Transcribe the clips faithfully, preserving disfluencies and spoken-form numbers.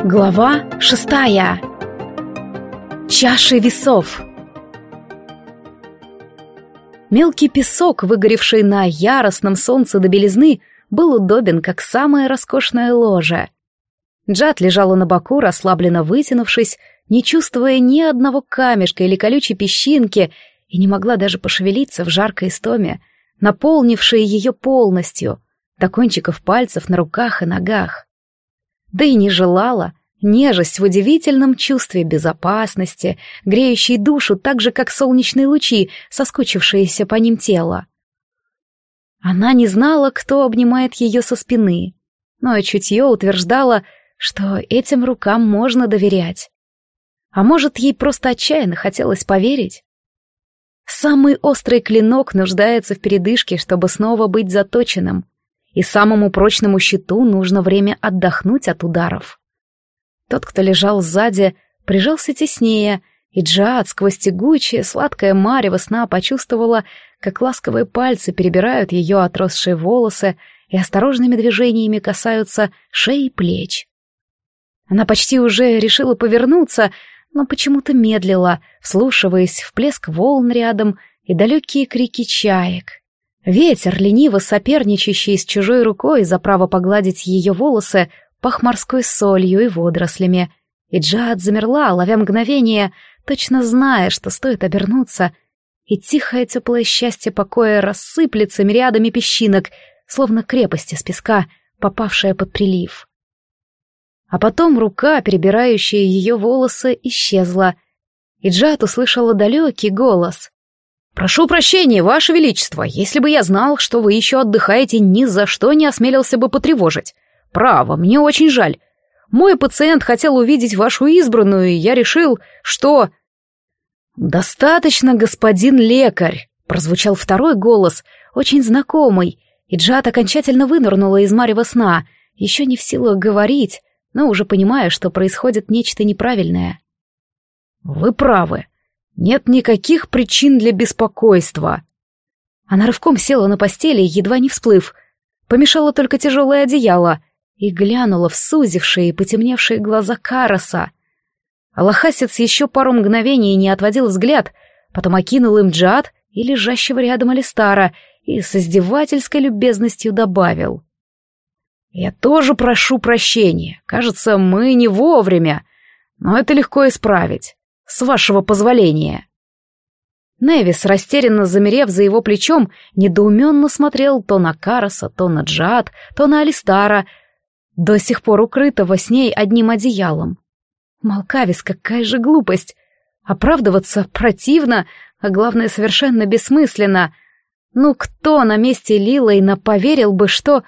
Глава шестая. Чаши весов. Мелкий песок, выгоревший на яростном солнце до белизны, был удобен, как самое роскошное ложе. Джад лежала на боку, расслабленно вытянувшись, не чувствуя ни одного камешка или колючей песчинки, и не могла даже пошевелиться в жаркой истоме, наполнившей ее полностью, до кончиков пальцев на руках и ногах. Да и не желала. Нежесть в удивительном чувстве безопасности, греющей душу так же, как солнечные лучи, соскучившиеся по ним тело. Она не знала, кто обнимает ее со спины, но чутье утверждало, что этим рукам можно доверять. А может, ей просто отчаянно хотелось поверить? Самый острый клинок нуждается в передышке, чтобы снова быть заточенным, и самому прочному щиту нужно время отдохнуть от ударов. Тот, кто лежал сзади, прижался теснее, и Джад сквозь тягучее, сладкое марево сна почувствовала, как ласковые пальцы перебирают ее отросшие волосы и осторожными движениями касаются шеи и плеч. Она почти уже решила повернуться, но почему-то медлила, вслушиваясь в плеск волн рядом и далекие крики чаек. Ветер, лениво соперничающий с чужой рукой за право погладить ее волосы, пах морской солью и водорослями, и Джад замерла, ловя мгновение, точно зная, что стоит обернуться, и тихое теплое счастье покоя рассыплется мириадами песчинок, словно крепость из песка, попавшая под прилив. А потом рука, перебирающая ее волосы, исчезла, и Джад услышала далекий голос. «Прошу прощения, Ваше Величество, если бы я знал, что вы еще отдыхаете, ни за что не осмелился бы потревожить. Право, мне очень жаль. Мой пациент хотел увидеть вашу избранную, и я решил, что...» «Достаточно, господин лекарь», — прозвучал второй голос, очень знакомый, и Джад окончательно вынырнула из марева сна, еще не в силах говорить, но уже понимая, что происходит нечто неправильное. «Вы правы. Нет никаких причин для беспокойства». Она рывком села на постели, едва не всплыв. Помешало только тяжелое одеяло, и глянула в сузившие и потемневшие глаза Караса. Алахасец еще пару мгновений не отводил взгляд, потом окинул им Джад и лежащего рядом Алистара и с издевательской любезностью добавил. «Я тоже прошу прощения. Кажется, мы не вовремя, но это легко исправить. С вашего позволения». Невис, растерянно замерев за его плечом, недоуменно смотрел то на Караса, то на Джад, то на Алистара, до сих пор укрытого с ней одним одеялом. Малкавис, какая же глупость! Оправдываться противно, а главное, совершенно бессмысленно. Ну кто на месте Лилейна поверил бы, что...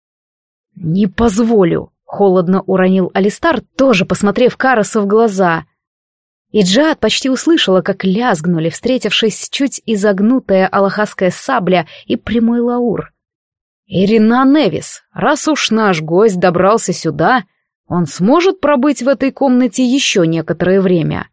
«Не позволю», — холодно уронил Алистар, тоже посмотрев Карасу в глаза. И Джад почти услышала, как лязгнули, встретившись чуть изогнутая алахасская сабля и прямой лаур. «Ирина Невис, раз уж наш гость добрался сюда, он сможет пробыть в этой комнате еще некоторое время?»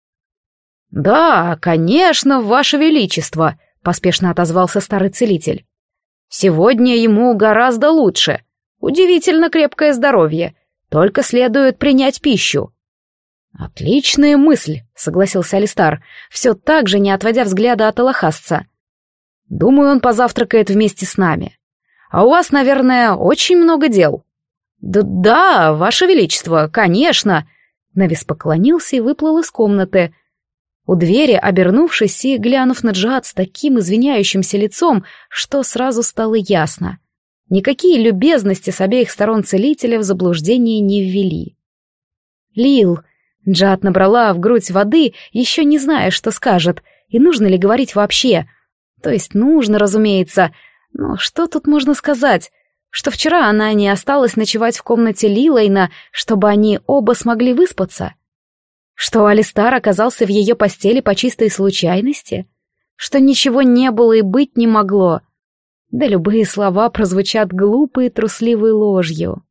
«Да, конечно, Ваше Величество», — поспешно отозвался старый целитель. «Сегодня ему гораздо лучше. Удивительно крепкое здоровье. Только следует принять пищу». «Отличная мысль», — согласился Алистар, все так же не отводя взгляда от алахасца. «Думаю, он позавтракает вместе с нами. А у вас, наверное, очень много дел». «Да, да, Ваше Величество, конечно!» Невис поклонился и выплыл из комнаты. У двери, обернувшись и глянув на Джад с таким извиняющимся лицом, что сразу стало ясно. Никакие любезности с обеих сторон целителя в заблуждение не ввели. «Лил!» Джад набрала в грудь воды, еще не зная, что скажет, и нужно ли говорить вообще. То есть нужно, разумеется, но что тут можно сказать? Что вчера она не осталась ночевать в комнате Лилейна, чтобы они оба смогли выспаться? Что Алистар оказался в ее постели по чистой случайности? Что ничего не было и быть не могло? Да любые слова прозвучат глупой и трусливой ложью.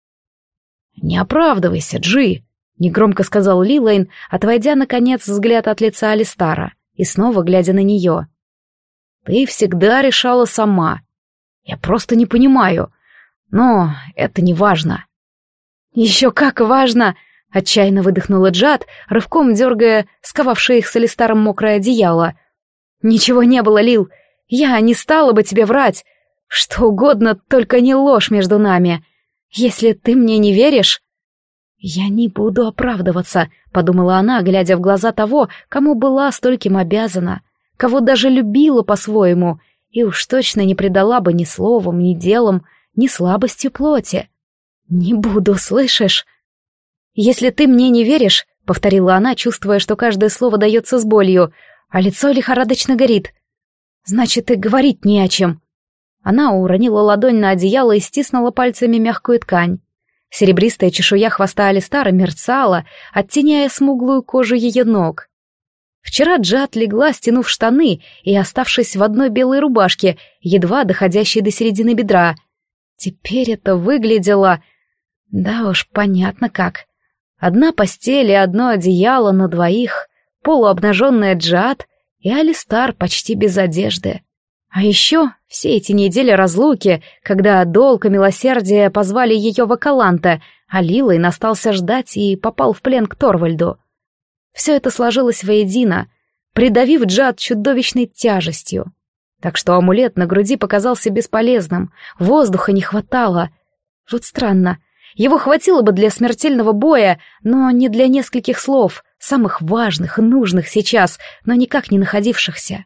«Не оправдывайся, Джи», — негромко сказал Лилейн, отводя, наконец, взгляд от лица Алистара и снова глядя на нее. «Ты всегда решала сама. Я просто не понимаю, но это не важно». «Еще как важно!» — отчаянно выдохнула Джад, рывком дергая сковавшее их с Алистаром мокрое одеяло. «Ничего не было, Лил. Я не стала бы тебе врать. Что угодно, только не ложь между нами. Если ты мне не веришь...» «Я не буду оправдываться», — подумала она, глядя в глаза того, кому была стольким обязана, кого даже любила по-своему, и уж точно не предала бы ни словом, ни делом, ни слабостью плоти. «Не буду, слышишь?» «Если ты мне не веришь», — повторила она, чувствуя, что каждое слово дается с болью, а лицо лихорадочно горит, «значит, и говорить не о чем». Она уронила ладонь на одеяло и стиснула пальцами мягкую ткань. Серебристая чешуя хвоста Алистара мерцала, оттеняя смуглую кожу ее ног. Вчера Джад легла, стянув штаны и оставшись в одной белой рубашке, едва доходящей до середины бедра. Теперь это выглядело... Да уж, понятно как. Одна постель и одно одеяло на двоих, полуобнаженная Джад и Алистар почти без одежды. А еще все эти недели разлуки, когда долг и милосердие позвали ее в Акаланте, а Лилайн остался ждать и попал в плен к Торвальду. Все это сложилось воедино, придавив Джад чудовищной тяжестью. Так что амулет на груди показался бесполезным, воздуха не хватало. Вот странно, его хватило бы для смертельного боя, но не для нескольких слов, самых важных и нужных сейчас, но никак не находившихся.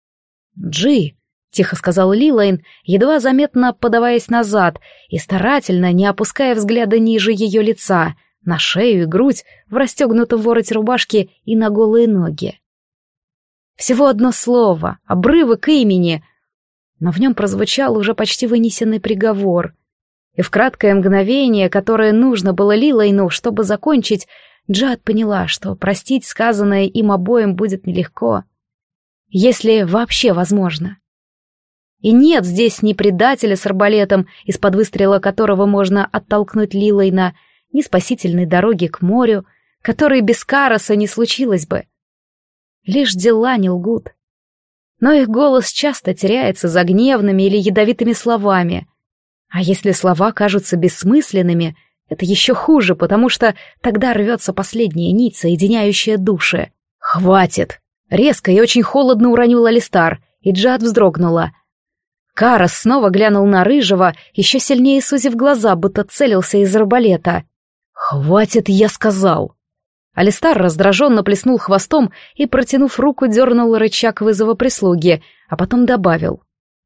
«Джи», — тихо сказал Лилайн, едва заметно подаваясь назад и старательно не опуская взгляда ниже ее лица, на шею и грудь, в расстегнутом вороте рубашки и на голые ноги. Всего одно слово, обрывок имени, но в нем прозвучал уже почти вынесенный приговор. И в краткое мгновение, которое нужно было Лилайну, чтобы закончить, Джад поняла, что простить сказанное им обоим будет нелегко, если вообще возможно. И нет здесь ни предателя с арбалетом, из-под выстрела которого можно оттолкнуть Лилайна, ни спасительной дороги к морю, которой без Караса не случилось бы. Лишь дела не лгут. Но их голос часто теряется за гневными или ядовитыми словами. А если слова кажутся бессмысленными, это еще хуже, потому что тогда рвется последняя нить, соединяющая души. «Хватит!» — резко и очень холодно уронил Алистар, и Джад вздрогнула. Карас снова глянул на Рыжего, еще сильнее сузив глаза, будто целился из арбалета. «Хватит, я сказал!» Алистар раздраженно плеснул хвостом и, протянув руку, дернул рычаг вызова прислуги, а потом добавил.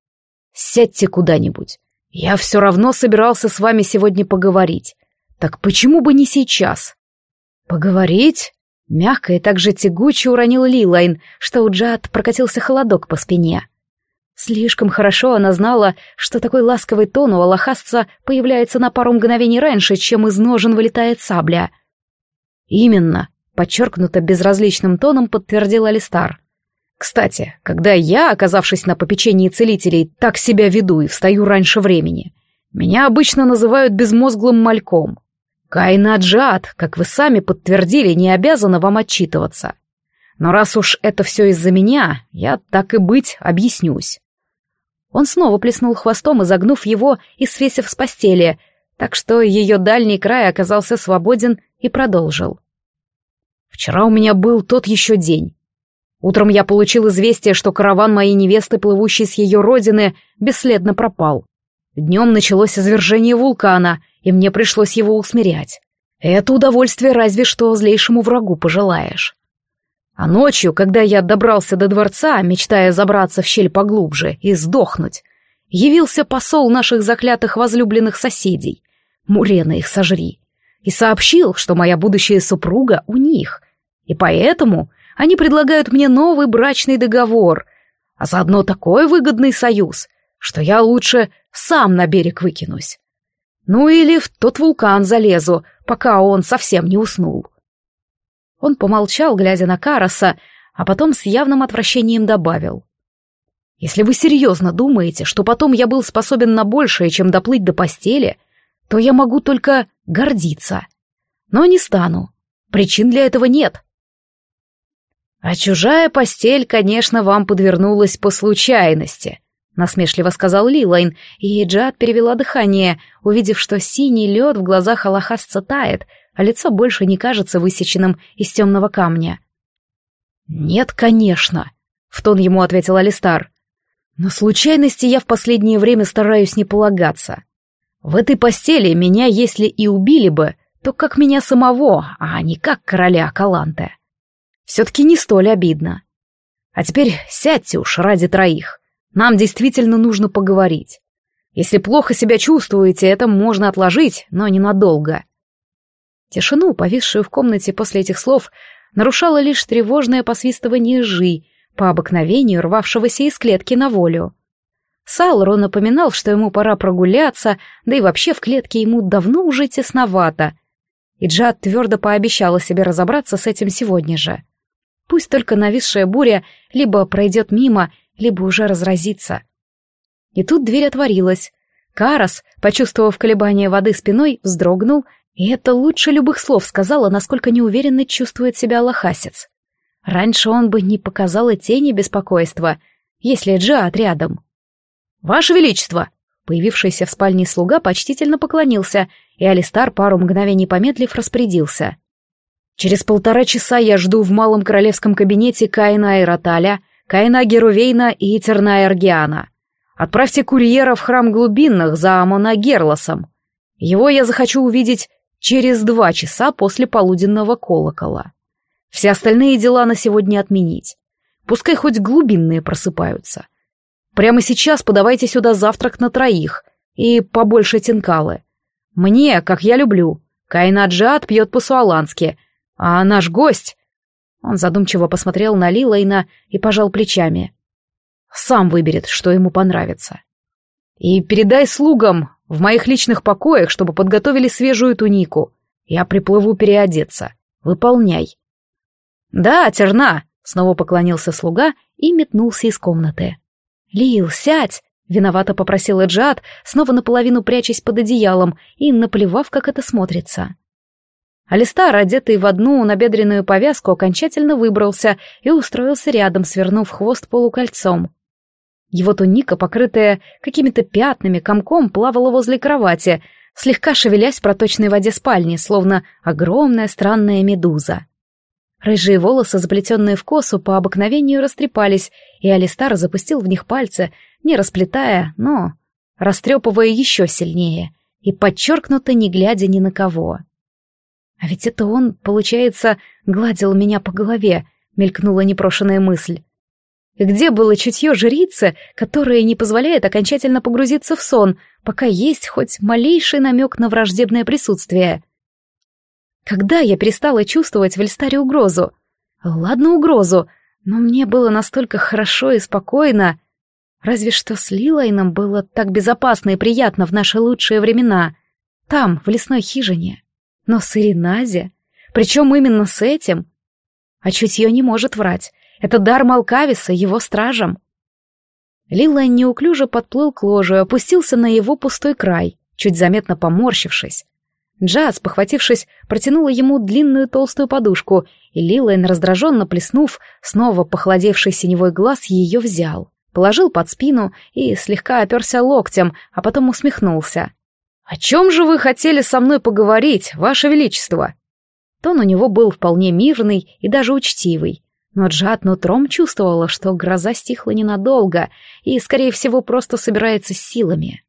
«Сядьте куда-нибудь. Я все равно собирался с вами сегодня поговорить. Так почему бы не сейчас?» «Поговорить?» Мягко и так же тягуче уронил Лилайн, что у Джад прокатился холодок по спине. Слишком хорошо она знала, что такой ласковый тон у алахасца появляется на пару мгновений раньше, чем из ножен вылетает сабля. «Именно», — подчеркнуто безразличным тоном подтвердил Алистар. «Кстати, когда я, оказавшись на попечении целителей, так себя веду и встаю раньше времени, меня обычно называют безмозглым мальком. Кайна Джад, как вы сами подтвердили, не обязана вам отчитываться. Но раз уж это все из-за меня, я, так и быть, объяснюсь». Он снова плеснул хвостом, изогнув его и свесив с постели, так что ее дальний край оказался свободен, и продолжил. «Вчера у меня был тот еще день. Утром я получил известие, что караван моей невесты, плывущий с ее родины, бесследно пропал. Днем началось извержение вулкана, и мне пришлось его усмирять. Это удовольствие разве что злейшему врагу пожелаешь. А ночью, когда я добрался до дворца, мечтая забраться в щель поглубже и сдохнуть, явился посол наших заклятых возлюбленных соседей, Мурена их сожри, и сообщил, что моя будущая супруга у них, и поэтому они предлагают мне новый брачный договор, а заодно такой выгодный союз, что я лучше сам на берег выкинусь. Ну или в тот вулкан залезу, пока он совсем не уснул». Он помолчал, глядя на Караса, а потом с явным отвращением добавил. «Если вы серьезно думаете, что потом я был способен на большее, чем доплыть до постели, то я могу только гордиться. Но не стану. Причин для этого нет». «А чужая постель, конечно, вам подвернулась по случайности», — насмешливо сказал Лилайн, и Джиад перевела дыхание, увидев, что синий лед в глазах алахасца тает, а лицо больше не кажется высеченным из темного камня. «Нет, конечно», — в тон ему ответил Алистар. «На случайности я в последнее время стараюсь не полагаться. В этой постели меня, если и убили бы, то как меня самого, а не как короля Каланте. Все-таки не столь обидно. А теперь сядьте уж ради троих. Нам действительно нужно поговорить. Если плохо себя чувствуете, это можно отложить, но ненадолго». Тишину, повисшую в комнате после этих слов, нарушало лишь тревожное посвистывание Жи, по обыкновению рвавшегося из клетки на волю. Салру напоминал, что ему пора прогуляться, да и вообще в клетке ему давно уже тесновато. И Джиад твердо пообещала себе разобраться с этим сегодня же. Пусть только нависшая буря либо пройдет мимо, либо уже разразится. И тут дверь отворилась. Карас, почувствовав колебание воды спиной, вздрогнул, и это лучше любых слов сказала, насколько неуверенно чувствует себя лохасец. Раньше он бы не показал и тени беспокойства, если Джиад рядом. «Ваше Величество!» Появившийся в спальне слуга почтительно поклонился, и Алистар, пару мгновений помедлив, распорядился. «Через полтора часа я жду в малом королевском кабинете Каина Айраталя, Каина Герувейна и Терная Аргиана. Отправьте курьера в храм глубинных за Амона Герлосом. Его я захочу увидеть через два часа после полуденного колокола. Все остальные дела на сегодня отменить. Пускай хоть глубинные просыпаются. Прямо сейчас подавайте сюда завтрак на троих и побольше тинкалы. Мне, как я люблю. Каина Джиад пьет по-суалански, а наш гость...» Он задумчиво посмотрел на Лилайна и пожал плечами. «Сам выберет, что ему понравится. И передай слугам в моих личных покоях, чтобы подготовили свежую тунику. Я приплыву переодеться. Выполняй». «Да, Терна!» — снова поклонился слуга и метнулся из комнаты. «Лил, сядь!» — виновато попросила Джиад, снова наполовину прячась под одеялом и наплевав, как это смотрится. Алистар, одетый в одну набедренную повязку, окончательно выбрался и устроился рядом, свернув хвост полукольцом. Его туника, покрытая какими-то пятнами, комком плавала возле кровати, слегка шевелясь в проточной воде спальни, словно огромная странная медуза. Рыжие волосы, заплетенные в косу, по обыкновению растрепались, и Алистар запустил в них пальцы, не расплетая, но растрепывая еще сильнее, и подчеркнуто не глядя ни на кого. «А ведь это он, получается, гладил меня по голове», — мелькнула непрошенная мысль. И где было чутье жрицы, которое не позволяет окончательно погрузиться в сон, пока есть хоть малейший намек на враждебное присутствие? Когда я перестала чувствовать в Эльстаре угрозу? Ладно, угрозу, но мне было настолько хорошо и спокойно. Разве что с Лилайном было так безопасно и приятно в наши лучшие времена. Там, в лесной хижине. Но с Ириназе? Причем именно с этим? А чутье не может врать. Это дар Малкависа, его стражам. Лилайн неуклюже подплыл к ложу и опустился на его пустой край, чуть заметно поморщившись. Джаз, похватившись, протянула ему длинную толстую подушку, и Лилайн, раздраженно плеснув, снова похолодевший синевой глаз, ее взял, положил под спину и слегка оперся локтем, а потом усмехнулся. «О чем же вы хотели со мной поговорить, Ваше Величество?» Тон у него был вполне мирный и даже учтивый, но Джад нутром чувствовала, что гроза стихла ненадолго и, скорее всего, просто собирается с силами.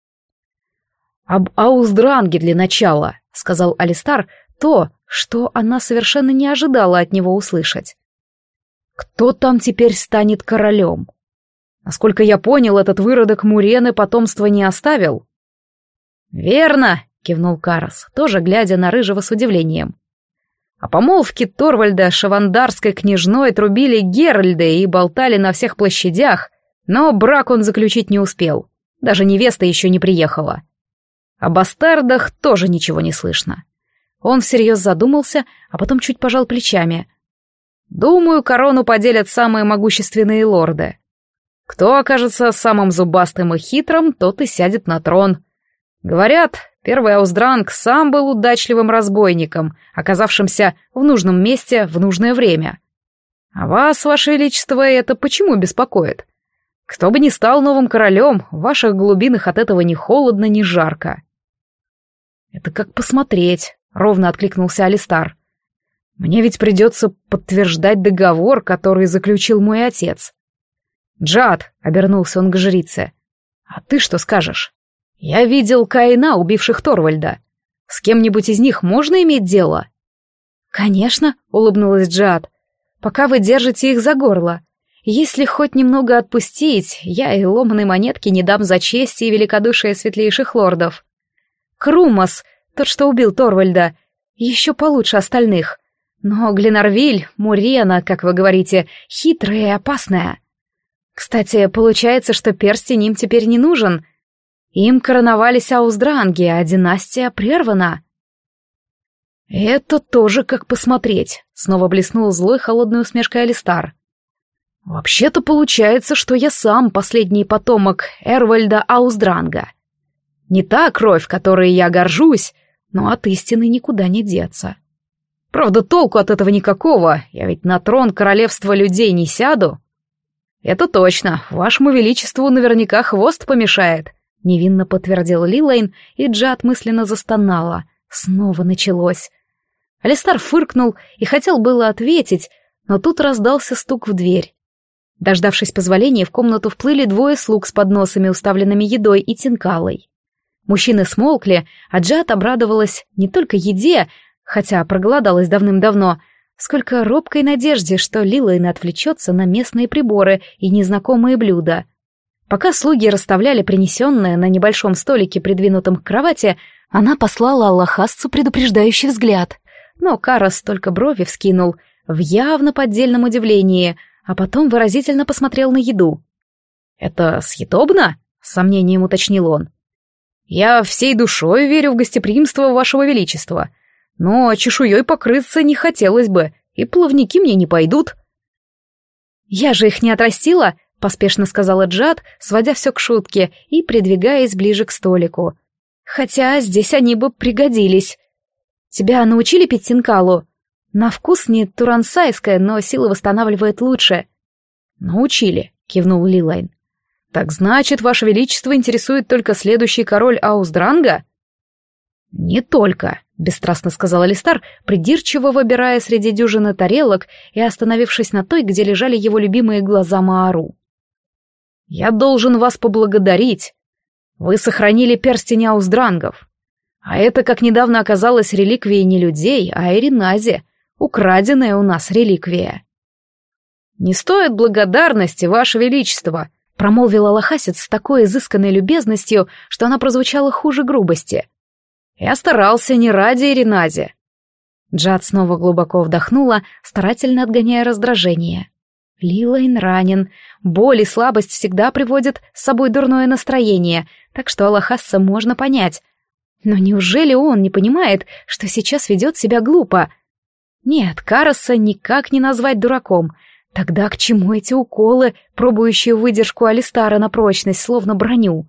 «Об Ауздранге для начала», — сказал Алистар, то, что она совершенно не ожидала от него услышать. «Кто там теперь станет королем? Насколько я понял, этот выродок Мурены потомства не оставил». «Верно», — кивнул Карас, тоже глядя на Рыжего с удивлением. О помолвке Торвальда шавандарской княжной трубили Геральды и болтали на всех площадях, но брак он заключить не успел, даже невеста еще не приехала. О бастардах тоже ничего не слышно. Он всерьез задумался, а потом чуть пожал плечами. «Думаю, корону поделят самые могущественные лорды. Кто окажется самым зубастым и хитрым, тот и сядет на трон. Говорят, первый Ауздранг сам был удачливым разбойником, оказавшимся в нужном месте в нужное время. А вас, Ваше Величество, это почему беспокоит? Кто бы ни стал новым королем, в ваших глубинах от этого ни холодно, ни жарко. Это как посмотреть, ровно откликнулся Алистар. Мне ведь придется подтверждать договор, который заключил мой отец. Джад, обернулся он к жрице, а ты что скажешь? Я видел Каина, убивших Торвальда. С кем-нибудь из них можно иметь дело? Конечно, улыбнулась Джад, пока вы держите их за горло. Если хоть немного отпустить, я и ломаной монетки не дам за честь и великодушие светлейших лордов. Крумас, тот, что убил Торвальда, еще получше остальных. Но Гленарвиль, Мурена, как вы говорите, хитрая и опасная. Кстати, получается, что перстень им теперь не нужен. Им короновались Ауздранги, а династия прервана. Это тоже как посмотреть, снова блеснул злой холодной усмешкой Алистар. Вообще-то получается, что я сам последний потомок Эрвальда Ауздранга. Не та кровь, которой я горжусь, но от истины никуда не деться. Правда, толку от этого никакого, я ведь на трон королевства людей не сяду. Это точно, вашему величеству наверняка хвост помешает, невинно подтвердил Лилейн, и Джад мысленно застонала. Снова началось. Алистар фыркнул и хотел было ответить, но тут раздался стук в дверь. Дождавшись позволения, в комнату вплыли двое слуг с подносами, уставленными едой и тинкалой. Мужчины смолкли, а Джад обрадовалась не только еде, хотя проголодалась давным-давно, сколько робкой надежде, что Лилейн отвлечется на местные приборы и незнакомые блюда. Пока слуги расставляли принесенное на небольшом столике, придвинутом к кровати, она послала аллахасцу предупреждающий взгляд, но Карас только брови вскинул в явно поддельном удивлении, а потом выразительно посмотрел на еду. «Это съедобно?» — с сомнением уточнил он. «Я всей душой верю в гостеприимство вашего величества, но чешуей покрыться не хотелось бы, и плавники мне не пойдут». «Я же их не отрастила», — поспешно сказала Джад, сводя все к шутке и придвигаясь ближе к столику. «Хотя здесь они бы пригодились. Тебя научили пить тинкалу? На вкус не турансайская, но силы восстанавливает лучше». «Научили», — кивнул Лилейн. «Так значит, ваше величество интересует только следующий король Ауздранга?» «Не только», — бесстрастно сказал Алистар, придирчиво выбирая среди дюжины тарелок и остановившись на той, где лежали его любимые глаза Маару. «Я должен вас поблагодарить. Вы сохранили перстень Ауздрангов. А это, как недавно оказалось, реликвия не людей, а Эринази, украденная у нас реликвия». «Не стоит благодарности, ваше величество», — промолвил аллахасец с такой изысканной любезностью, что она прозвучала хуже грубости. «Я старался не ради Эринази». Джад снова глубоко вдохнула, старательно отгоняя раздражение. Лилейн ранен. Боль и слабость всегда приводят с собой дурное настроение, так что аллахасца можно понять. Но неужели он не понимает, что сейчас ведет себя глупо? Нет, Караса никак не назвать дураком. Тогда к чему эти уколы, пробующие выдержку Алистара на прочность, словно броню?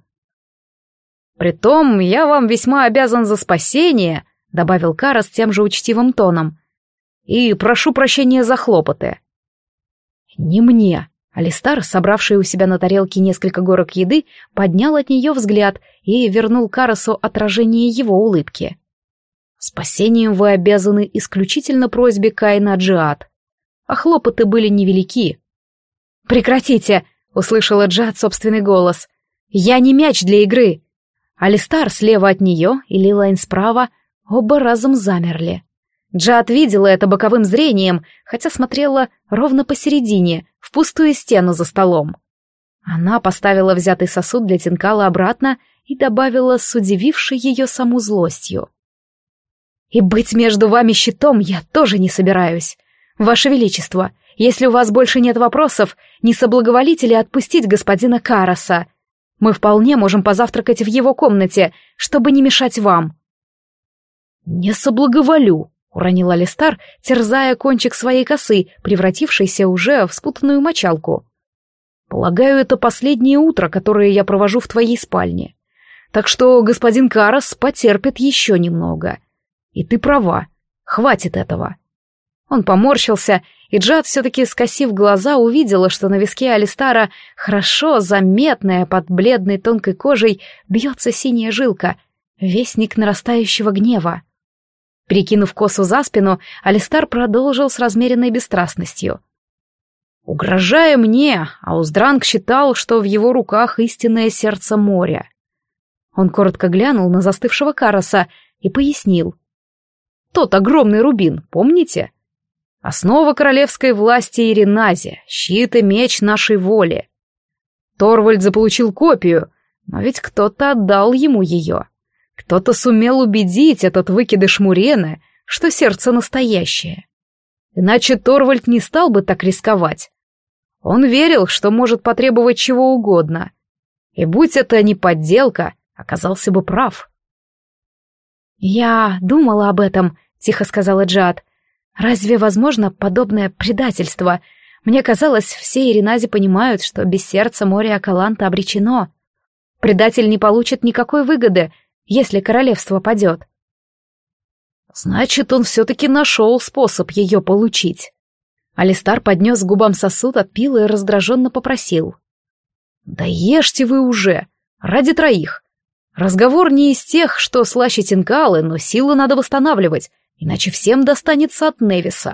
«Притом я вам весьма обязан за спасение», — добавил Карас тем же учтивым тоном. «И прошу прощения за хлопоты». «Не мне». Алистар, собравший у себя на тарелке несколько горок еды, поднял от нее взгляд и вернул Карасу отражение его улыбки. «Спасением вы обязаны исключительно просьбе Каина Джиад, а хлопоты были невелики». «Прекратите!» — услышала Джиад собственный голос. «Я не мяч для игры!» Алистар слева от нее и Лилейн справа оба разом замерли. Джиад видела это боковым зрением, хотя смотрела ровно посередине, в пустую стену за столом. Она поставила взятый сосуд для тинкала обратно и добавила с удивившей ее саму злостью. «И быть между вами щитом я тоже не собираюсь. Ваше Величество, если у вас больше нет вопросов, не соблаговолите ли отпустить господина Караса? Мы вполне можем позавтракать в его комнате, чтобы не мешать вам». «Не соблаговолю», — уронил Алистар, терзая кончик своей косы, превратившейся уже в спутанную мочалку. «Полагаю, это последнее утро, которое я провожу в твоей спальне. Так что господин Карас потерпит еще немного. И ты права, хватит этого». Он поморщился и Джад, все-таки скосив глаза, увидела, что на виске Алистара, хорошо заметная под бледной тонкой кожей, бьется синяя жилка, вестник нарастающего гнева. Перекинув косу за спину, Алистар продолжил с размеренной бесстрастностью. Угрожая мне, Ауздранг считал, что в его руках истинное сердце моря. Он коротко глянул на застывшего Караса и пояснил. Тот огромный рубин, помните? Основа королевской власти Иринази, щит и меч нашей воли. Торвальд заполучил копию, но ведь кто-то отдал ему ее. Кто-то сумел убедить этот выкидыш Мурены, что сердце настоящее. Иначе Торвальд не стал бы так рисковать. Он верил, что может потребовать чего угодно. И будь это не подделка, оказался бы прав. «Я думала об этом», — тихо сказала Джад. «Разве возможно подобное предательство? Мне казалось, все Иринази понимают, что без сердца море Акаланта обречено. Предатель не получит никакой выгоды, если королевство падет». «Значит, он все-таки нашел способ ее получить». Алистар поднес к губам сосуд, отпил и раздраженно попросил. «Да ешьте вы уже, ради троих. Разговор не из тех, что слаще Тинкалы, но силы надо восстанавливать, иначе всем достанется от Невиса».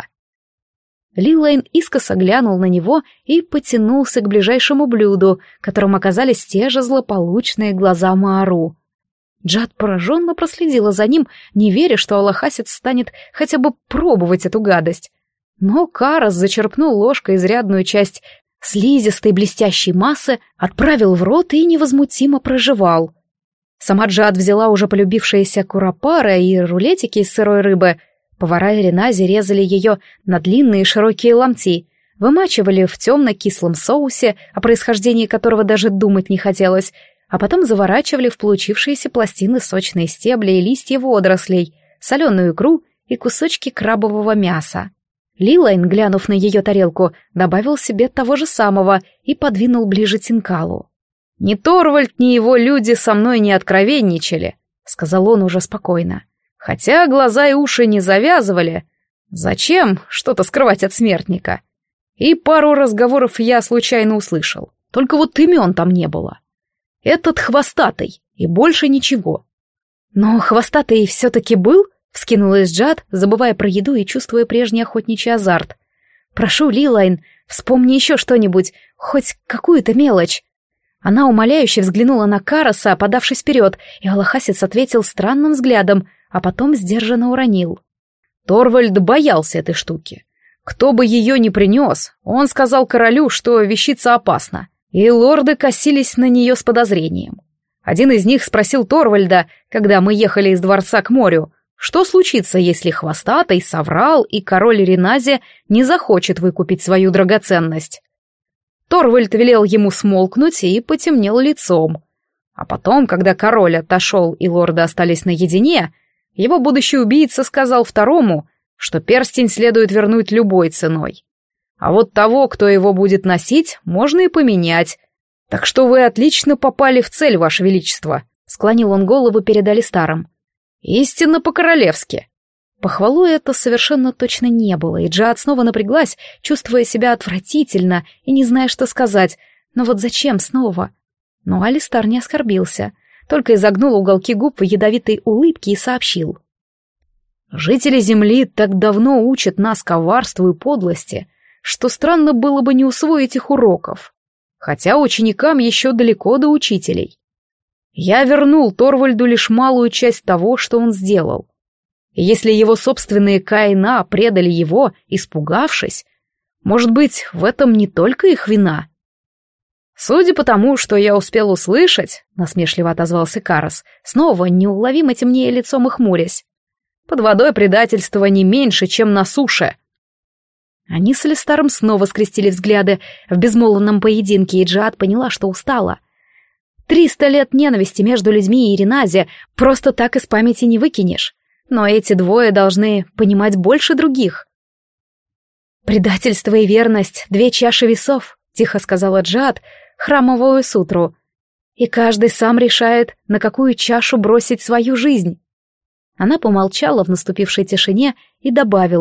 Лилайн искоса глянул на него и потянулся к ближайшему блюду, которым оказались те же злополучные глаза Маару. Джад пораженно проследила за ним, не веря, что Аллахасец станет хотя бы пробовать эту гадость. Но Карас зачерпнул ложкой изрядную часть слизистой блестящей массы, отправил в рот и невозмутимо прожевал. Сама Джад взяла уже полюбившиеся куропара и рулетики из сырой рыбы. Повара Иринази резали ее на длинные широкие ломти, вымачивали в темно-кислом соусе, о происхождении которого даже думать не хотелось, а потом заворачивали в получившиеся пластины сочные стебли и листья водорослей, соленую икру и кусочки крабового мяса. Лилайн, глянув на ее тарелку, добавил себе того же самого и подвинул ближе Тинкалу. «Ни Торвальд, ни его люди со мной не откровенничали», — сказал он уже спокойно. «Хотя глаза и уши не завязывали. Зачем что-то скрывать от смертника? И пару разговоров я случайно услышал. Только вот имен там не было. Этот хвостатый, и больше ничего». «Но хвостатый все-таки был?» — вскинулась Джад, забывая про еду и чувствуя прежний охотничий азарт. «Прошу, Лилайн, вспомни еще что-нибудь, хоть какую-то мелочь». Она умоляюще взглянула на Караса, подавшись вперед, и Аллахасец ответил странным взглядом, а потом сдержанно уронил. Торвальд боялся этой штуки. Кто бы ее ни принес, он сказал королю, что вещица опасна, и лорды косились на нее с подозрением. Один из них спросил Торвальда, когда мы ехали из дворца к морю, что случится, если хвостатый соврал, и король Иринази не захочет выкупить свою драгоценность. Торвальд велел ему смолкнуть и потемнел лицом. А потом, когда король отошел и лорды остались наедине, его будущий убийца сказал второму, что перстень следует вернуть любой ценой. А вот того, кто его будет носить, можно и поменять. Так что вы отлично попали в цель, ваше величество, — склонил он голову перед Алистаром. Истинно по-королевски. Похвалу это совершенно точно не было, и Джад снова напряглась, чувствуя себя отвратительно и не зная, что сказать. Но вот зачем снова? Но Алистар не оскорбился, только изогнул уголки губ в ядовитой улыбке и сообщил. «Жители Земли так давно учат нас коварству и подлости, что странно было бы не усвоить их уроков. Хотя ученикам еще далеко до учителей. Я вернул Торвальду лишь малую часть того, что он сделал. И если его собственные Каина предали его, испугавшись, может быть, в этом не только их вина?» «Судя по тому, что я успел услышать», — насмешливо отозвался Карас, снова неуловимо темнее лицом и хмурясь, «под водой предательство не меньше, чем на суше». Они с Алистаром снова скрестили взгляды в безмолвном поединке, и Джад поняла, что устала. Триста лет ненависти между людьми и Иринази просто так из памяти не выкинешь, но эти двое должны понимать больше других. «Предательство и верность — две чаши весов», — тихо сказала Джад, храмовую сутру, и каждый сам решает, на какую чашу бросить свою жизнь. Она помолчала в наступившей тишине и добавила,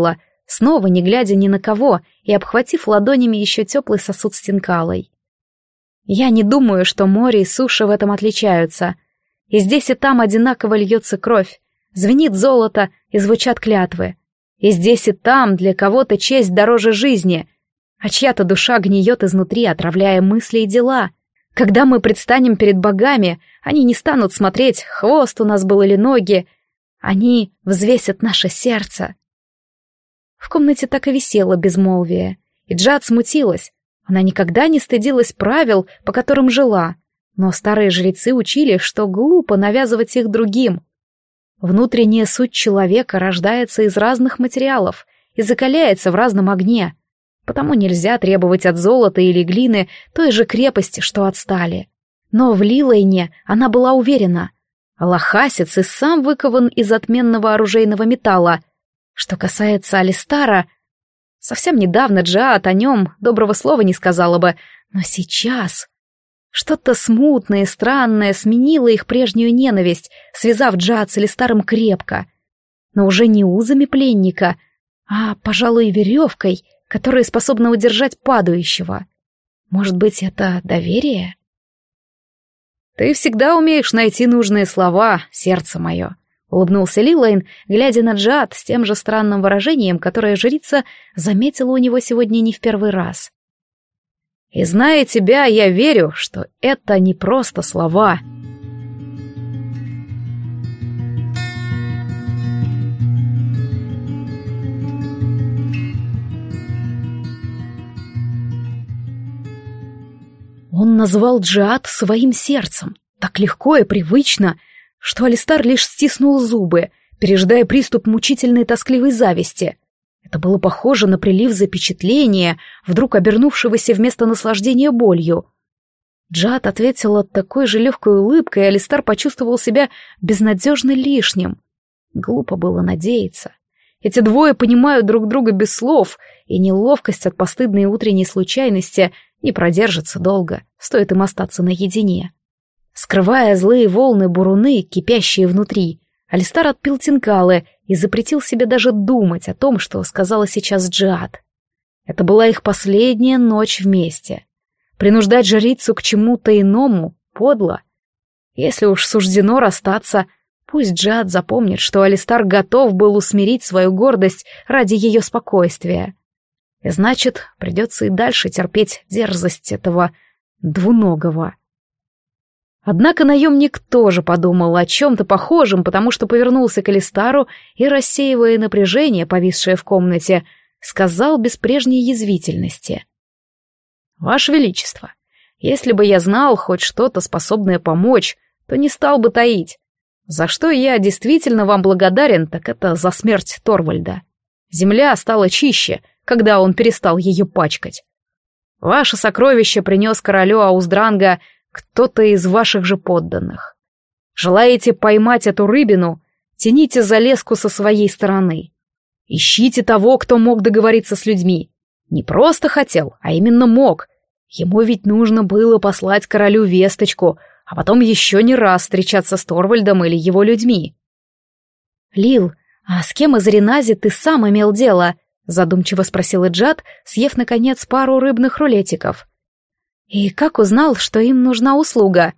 снова не глядя ни на кого и обхватив ладонями еще теплый сосуд с тинкалой. Я не думаю, что море и суша в этом отличаются. И здесь и там одинаково льется кровь, звенит золото и звучат клятвы. И здесь и там для кого-то честь дороже жизни, а чья-то душа гниет изнутри, отравляя мысли и дела. Когда мы предстанем перед богами, они не станут смотреть, хвост у нас был или ноги, они взвесят наше сердце. В комнате так и висело безмолвие, и Джад смутилась. Она никогда не стыдилась правил, по которым жила, но старые жрецы учили, что глупо навязывать их другим. Внутренняя суть человека рождается из разных материалов и закаляется в разном огне, потому нельзя требовать от золота или глины той же крепости, что от стали. Но в Лилайне она была уверена. Лохасец и сам выкован из отменного оружейного металла. Что касается Алистара, совсем недавно Джаад о нем доброго слова не сказала бы, но сейчас что-то смутное и странное сменило их прежнюю ненависть, связав Джаад с Алистаром крепко, но уже не узами пленника, а, пожалуй, веревкой, которая способна удержать падающего. Может быть, это доверие? «Ты всегда умеешь найти нужные слова, сердце мое», — улыбнулся Лилайн, глядя на Джаад с тем же странным выражением, которое жрица заметила у него сегодня не в первый раз. «И зная тебя, я верю, что это не просто слова». Он назвал Джаад своим сердцем, так легко и привычно, что Алистар лишь стиснул зубы, пережидая приступ мучительной тоскливой зависти. Это было похоже на прилив запечатления, вдруг обернувшегося вместо наслаждения болью. Джаад ответила такой же легкой улыбкой, и Алистар почувствовал себя безнадежно лишним. Глупо было надеяться. Эти двое понимают друг друга без слов, и неловкость от постыдной утренней случайности не продержится долго, стоит им остаться наедине. Скрывая злые волны буруны, кипящие внутри, Алистар отпил тинкалы и запретил себе даже думать о том, что сказала сейчас Джаад. Это была их последняя ночь вместе. Принуждать жрицу к чему-то иному подло. Если уж суждено расстаться, пусть Джаад запомнит, что Алистар готов был усмирить свою гордость ради ее спокойствия. И значит, придется и дальше терпеть дерзость этого двуногого. Однако наемник тоже подумал о чем-то похожем, потому что повернулся к Алистару и, рассеивая напряжение, повисшее в комнате, сказал без прежней язвительности. «Ваше Величество, если бы я знал хоть что-то, способное помочь, то не стал бы таить. За что я действительно вам благодарен, так это за смерть Торвальда. Земля стала чище, когда он перестал ее пачкать. Ваше сокровище принес королю Ауздранга кто-то из ваших же подданных. Желаете поймать эту рыбину, тяните за леску со своей стороны. Ищите того, кто мог договориться с людьми. Не просто хотел, а именно мог. Ему ведь нужно было послать королю весточку, а потом еще не раз встречаться с Торвальдом или его людьми. «Лил, а с кем из Ренази ты сам имел дело?» — задумчиво спросила Джад, съев, наконец, пару рыбных рулетиков. «И как узнал, что им нужна услуга?»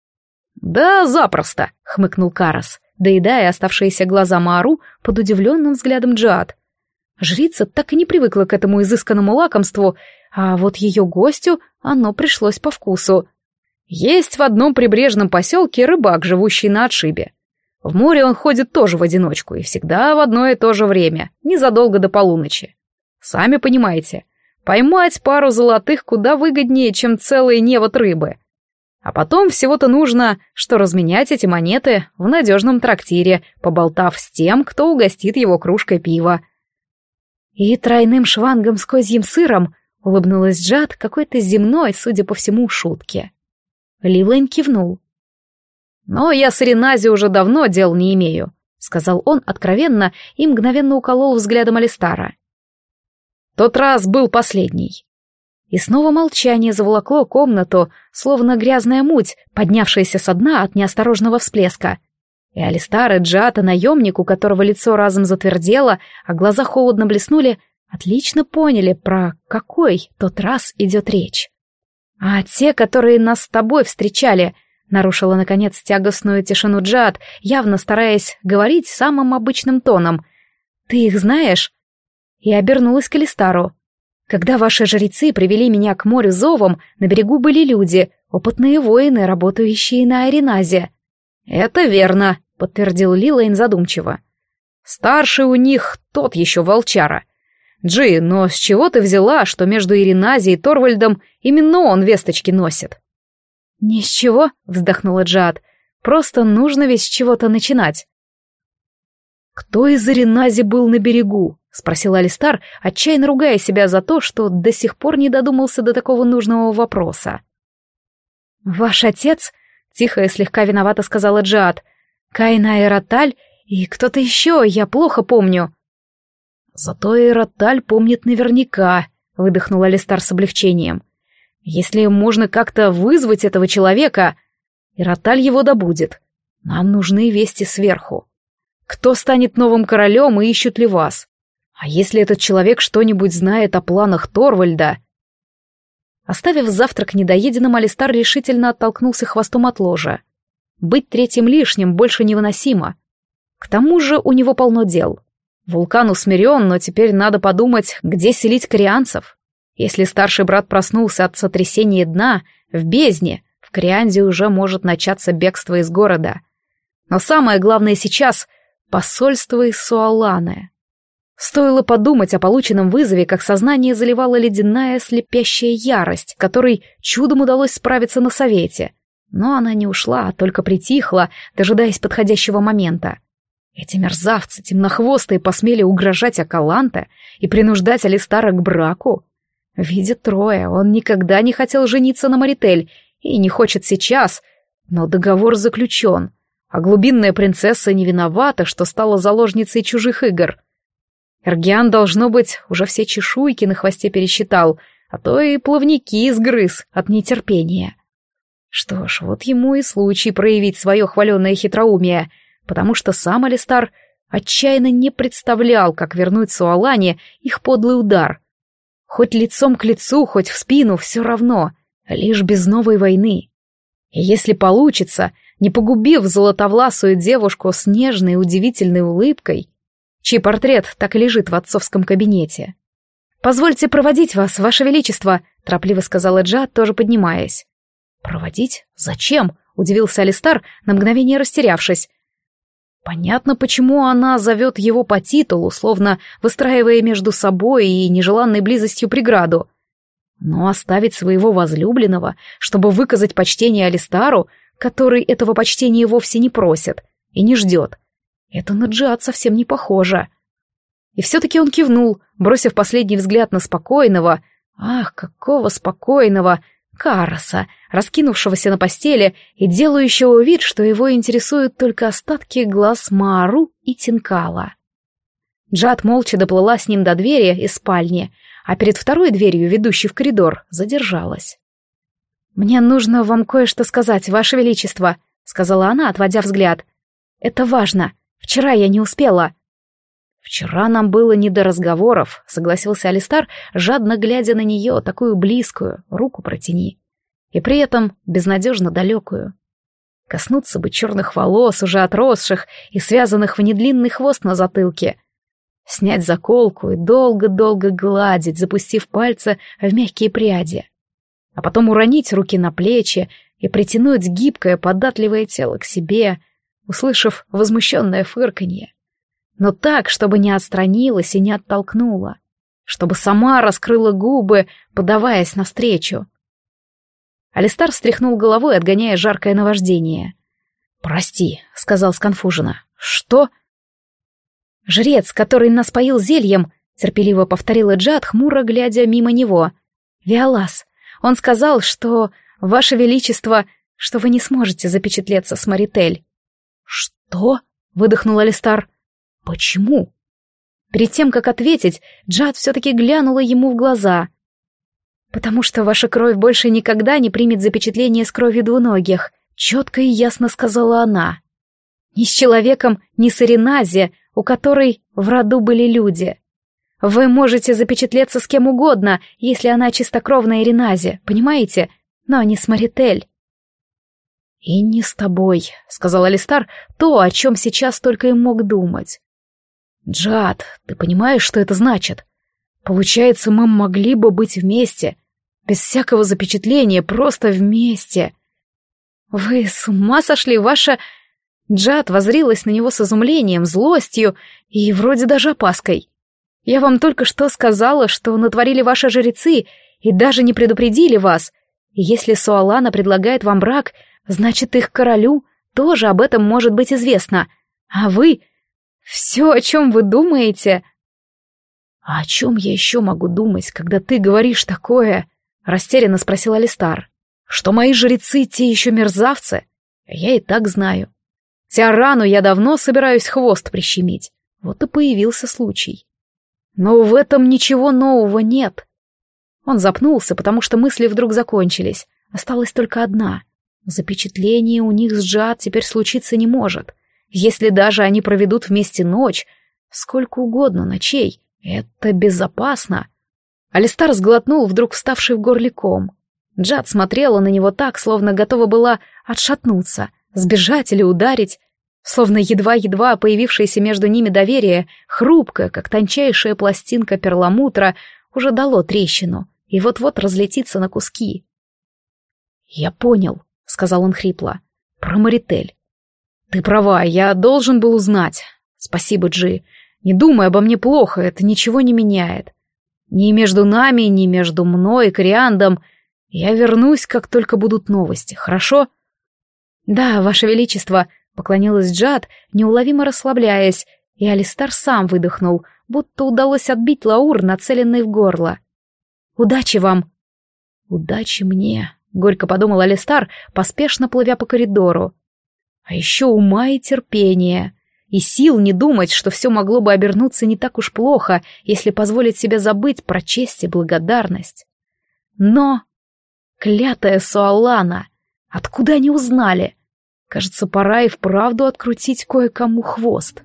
«Да запросто», — хмыкнул Карас, доедая оставшиеся глаза Маару под удивленным взглядом Джад. Жрица так и не привыкла к этому изысканному лакомству, а вот ее гостю оно пришлось по вкусу. «Есть в одном прибрежном поселке рыбак, живущий на отшибе. В море он ходит тоже в одиночку и всегда в одно и то же время, незадолго до полуночи. Сами понимаете, поймать пару золотых куда выгоднее, чем целый невод рыбы. А потом всего-то нужно, что разменять эти монеты в надежном трактире, поболтав с тем, кто угостит его кружкой пива». «И тройным швангом с козьим сыром», — улыбнулась Джад какой-то земной, судя по всему, шутке. Лилайн кивнул. «Но я с Ренази уже давно дел не имею», — сказал он откровенно и мгновенно уколол взглядом Алистара. «Тот раз был последний». И снова молчание заволокло комнату, словно грязная муть, поднявшаяся со дна от неосторожного всплеска. И Алистар, и Джата, наемник, у которого лицо разом затвердело, а глаза холодно блеснули, отлично поняли, про какой тот раз идет речь. «А те, которые нас с тобой встречали», — нарушила, наконец, тягостную тишину Джат, явно стараясь говорить самым обычным тоном. «Ты их знаешь?» И обернулась к Алистару. «Когда ваши жрецы привели меня к морю зовом, на берегу были люди, опытные воины, работающие на Ареназе». «Это верно», — подтвердил Лилейн задумчиво. «Старший у них тот еще волчара. Джи, но с чего ты взяла, что между Иренази и Торвальдом именно он весточки носит?» «Ни с чего», — вздохнула Джат. «Просто нужно ведь с чего-то начинать». «Кто из Иренази был на берегу?» — спросил Алистар, отчаянно ругая себя за то, что до сих пор не додумался до такого нужного вопроса. «Ваш отец?» — тихо и слегка виновато сказала Джат. «Кайна Эроталь и кто-то еще, я плохо помню». «Зато Эроталь помнит наверняка», — выдохнул Алистар с облегчением. «Если можно как-то вызвать этого человека, Эроталь его добудет. Нам нужны вести сверху. Кто станет новым королем и ищут ли вас? А если этот человек что-нибудь знает о планах Торвальда?» Оставив завтрак недоеденным, Алистар решительно оттолкнулся хвостом от ложа. Быть третьим лишним больше невыносимо. К тому же у него полно дел. Вулкан усмирен, но теперь надо подумать, где селить корианцев. Если старший брат проснулся от сотрясения дна, в бездне, в Корианде уже может начаться бегство из города. Но самое главное сейчас — посольство из Суаланы. Стоило подумать о полученном вызове, как сознание заливала ледяная слепящая ярость, которой чудом удалось справиться на совете. Но она не ушла, а только притихла, дожидаясь подходящего момента. Эти мерзавцы, темнохвостые, посмели угрожать Акаланте и принуждать Алистара к браку. Видит трое, он никогда не хотел жениться на Маритель и не хочет сейчас, но договор заключен, а глубинная принцесса не виновата, что стала заложницей чужих игр. Эргиан, должно быть, уже все чешуйки на хвосте пересчитал, а то и плавники сгрыз от нетерпения. Что ж, вот ему и случай проявить свое хваленое хитроумие, потому что сам Алистар отчаянно не представлял, как вернуть Суалане их подлый удар. Хоть лицом к лицу, хоть в спину, все равно, лишь без новой войны. И если получится, не погубив золотовласую девушку с нежной удивительной улыбкой, чей портрет так и лежит в отцовском кабинете. «Позвольте проводить вас, ваше величество», — торопливо сказала Джат, тоже поднимаясь. «Проводить? Зачем?» — удивился Алистар, на мгновение растерявшись. Понятно, почему она зовет его по титулу, словно выстраивая между собой и нежеланной близостью преграду. Но оставить своего возлюбленного, чтобы выказать почтение Алистару, который этого почтения вовсе не просит и не ждет, это на Джат совсем не похоже. И все-таки он кивнул, бросив последний взгляд на спокойного, ах, какого спокойного, Караса, раскинувшегося на постели и делающего вид, что его интересуют только остатки глаз Маару и Тинкала. Джат молча доплыла с ним до двери из спальни, а перед второй дверью, ведущей в коридор, задержалась. «Мне нужно вам кое-что сказать, ваше величество», — сказала она, отводя взгляд. «Это важно. Вчера я не успела». «Вчера нам было не до разговоров», — согласился Алистар, жадно глядя на нее, такую близкую, руку протяни. И при этом безнадежно далекую. Коснуться бы черных волос, уже отросших и связанных в недлинный хвост на затылке. Снять заколку и долго-долго гладить, запустив пальцы в мягкие пряди. А потом уронить руки на плечи и притянуть гибкое, податливое тело к себе, услышав возмущенное фырканье. Но так, чтобы не отстранилась и не оттолкнула, чтобы сама раскрыла губы, подаваясь навстречу. Алистар встряхнул головой, отгоняя жаркое наваждение. «Прости», — сказал сконфуженно. «Что?» «Жрец, который нас поил зельем», — терпеливо повторила Джат, хмуро глядя мимо него. «Виолас, он сказал, что, ваше величество, что вы не сможете запечатлеться с Маритель». «Что?» — выдохнул Алистар. «Почему?» Перед тем, как ответить, Джат все-таки глянула ему в глаза. «Потому что ваша кровь больше никогда не примет запечатление с кровью двуногих», — четко и ясно сказала она. Ни с человеком, ни с Иренази, у которой в роду были люди. Вы можете запечатлеться с кем угодно, если она чистокровная Иренази, понимаете? Но не с Маритель. «И не с тобой», — сказал Алистар, то, о чем сейчас только и мог думать. «Джад, ты понимаешь, что это значит? Получается, мы могли бы быть вместе, без всякого запечатления, просто вместе». «Вы с ума сошли, ваша...» Джад воззрилась на него с изумлением, злостью и вроде даже опаской. «Я вам только что сказала, что натворили ваши жрецы, и даже не предупредили вас. И если Суалана предлагает вам брак, значит, их королю тоже об этом может быть известно. А вы... Все, о чем вы думаете...» «А о чем я еще могу думать, когда ты говоришь такое?» — растерянно спросил Алистар. «Что мои жрецы те еще мерзавцы? Я и так знаю. Тиарану я давно собираюсь хвост прищемить. Вот и появился случай. Но в этом ничего нового нет». Он запнулся, потому что мысли вдруг закончились. Осталась только одна. Запечатление у них с Джад теперь случиться не может. Если даже они проведут вместе ночь, сколько угодно ночей, это безопасно. Алистар сглотнул вдруг вставший в горле ком. Джад смотрела на него так, словно готова была отшатнуться, сбежать или ударить, словно едва-едва появившееся между ними доверие, хрупкое, как тончайшая пластинка перламутра, уже дало трещину и вот-вот разлетится на куски. «Я понял», — сказал он хрипло, — «про Маритель. Ты права, я должен был узнать. Спасибо, Джи. Не думай обо мне плохо, это ничего не меняет. Ни между нами, ни между мной и Кориандом. Я вернусь, как только будут новости, хорошо?» «Да, Ваше Величество», — поклонилась Джад, неуловимо расслабляясь, и Алистар сам выдохнул, будто удалось отбить лаур, нацеленный в горло. «Удачи вам!» «Удачи мне», — горько подумал Алистар, поспешно плывя по коридору. «А еще ума и терпения, и сил не думать, что все могло бы обернуться не так уж плохо, если позволить себе забыть про честь и благодарность. Но... клятая Суалана! Откуда они узнали? Кажется, пора и вправду открутить кое-кому хвост».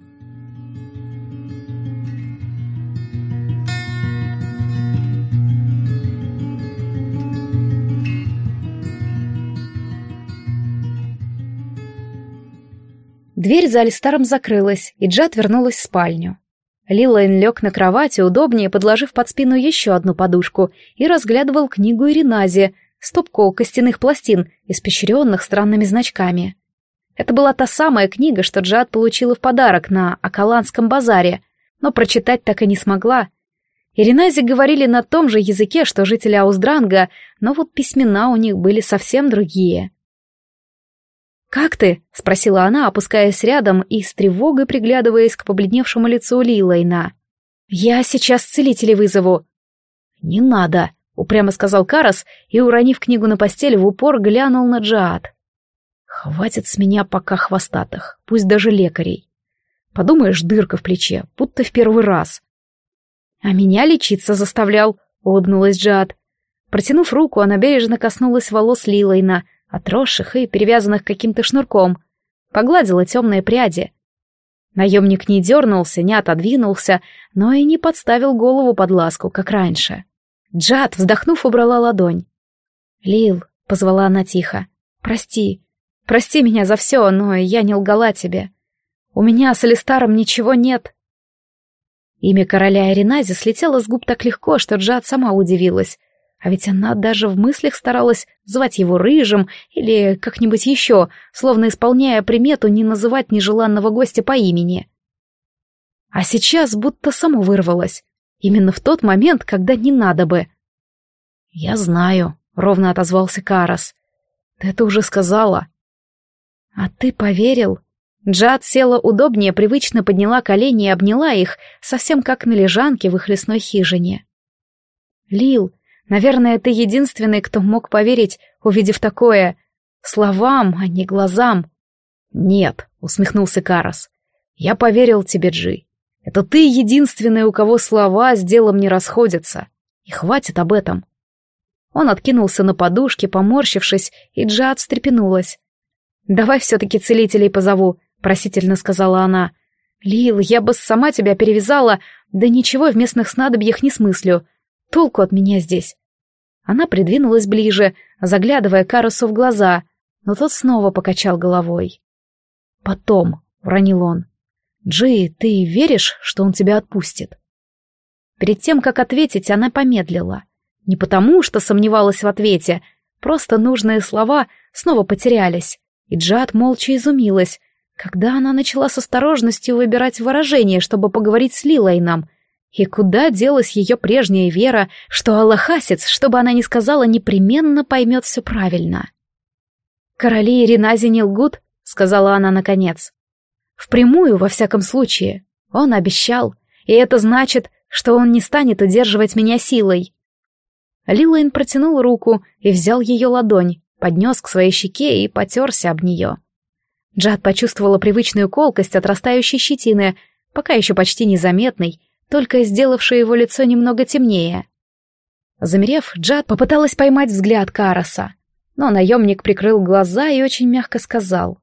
Дверь за Алистаром закрылась, и Джад вернулась в спальню. Лилайн лег на кровати, удобнее подложив под спину еще одну подушку, и разглядывал книгу Иренази, стопку костяных пластин, испещренных странными значками. Это была та самая книга, что Джад получила в подарок на Акаланском базаре, но прочитать так и не смогла. Иренази говорили на том же языке, что жители Ауздранга, но вот письмена у них были совсем другие. «Как ты?» — спросила она, опускаясь рядом и с тревогой приглядываясь к побледневшему лицу Лилайна. «Я сейчас целителей вызову». «Не надо», — упрямо сказал Карас и, уронив книгу на постель, в упор глянул на Джаад. «Хватит с меня пока хвостатых, пусть даже лекарей. Подумаешь, дырка в плече, будто в первый раз». «А меня лечиться заставлял», — улыбнулась Джаад. Протянув руку, она бережно коснулась волос Лилайна, отросших и перевязанных каким-то шнурком, погладила темные пряди. Наемник не дернулся, не отодвинулся, но и не подставил голову под ласку, как раньше. Джад, вздохнув, убрала ладонь. «Лил», — позвала она тихо, — «прости, прости меня за все, но я не лгала тебе. У меня с Алистаром ничего нет». Имя короля Иренази слетело с губ так легко, что Джад сама удивилась. А ведь она даже в мыслях старалась звать его Рыжим или как-нибудь еще, словно исполняя примету не называть нежеланного гостя по имени. А сейчас будто само вырвалось, именно в тот момент, когда не надо бы. «Я знаю», — ровно отозвался Карас. «Ты это уже сказала». «А ты поверил?» Джад села удобнее, привычно подняла колени и обняла их, совсем как на лежанке в их лесной хижине. «Лил, наверное, ты единственный, кто мог поверить, увидев такое. Словам, а не глазам». «Нет», — усмехнулся Карас. «Я поверил тебе, Джи. Это ты единственный, у кого слова с делом не расходятся. И хватит об этом». Он откинулся на подушке, поморщившись, и Джад встрепенулась. «Давай все-таки целителей позову», — просительно сказала она. «Лил, я бы сама тебя перевязала, да ничего в местных снадобьях не смыслю. Толку от меня здесь». Она придвинулась ближе, заглядывая Карусу в глаза, но тот снова покачал головой. «Потом», — уронил он. «Джи, ты веришь, что он тебя отпустит?» Перед тем, как ответить, она помедлила. Не потому, что сомневалась в ответе, просто нужные слова снова потерялись, и Джад молча изумилась, когда она начала с осторожностью выбирать выражение, чтобы поговорить с Лилайном, и куда делась ее прежняя вера, что Аллахасец, чтобы она не сказала, непременно поймет все правильно. «Короли и Ренази не лгут», — сказала она наконец. «Впрямую, во всяком случае. Он обещал, и это значит, что он не станет удерживать меня силой». Лилайн протянул руку и взял ее ладонь, поднес к своей щеке и потерся об нее. Джад почувствовала привычную колкость отрастающей щетины, пока еще почти незаметной, только сделавшей его лицо немного темнее. Замерев, Джад попыталась поймать взгляд Караса, но наемник прикрыл глаза и очень мягко сказал: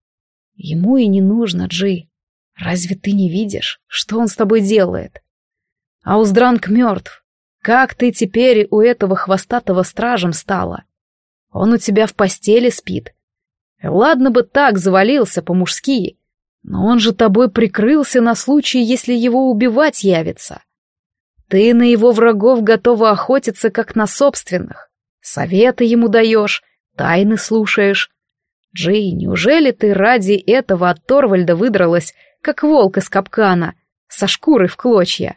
«Ему и не нужно, Джи. Разве ты не видишь, что он с тобой делает? Ауздранг мертв. Как ты теперь у этого хвостатого стражем стала? Он у тебя в постели спит. Ладно бы так завалился по-мужски, но он же тобой прикрылся на случай, если его убивать явится. Ты на его врагов готова охотиться, как на собственных. Советы ему даешь, тайны слушаешь. Джи, неужели ты ради этого от Торвальда выдралась, как волк из капкана, со шкурой в клочья?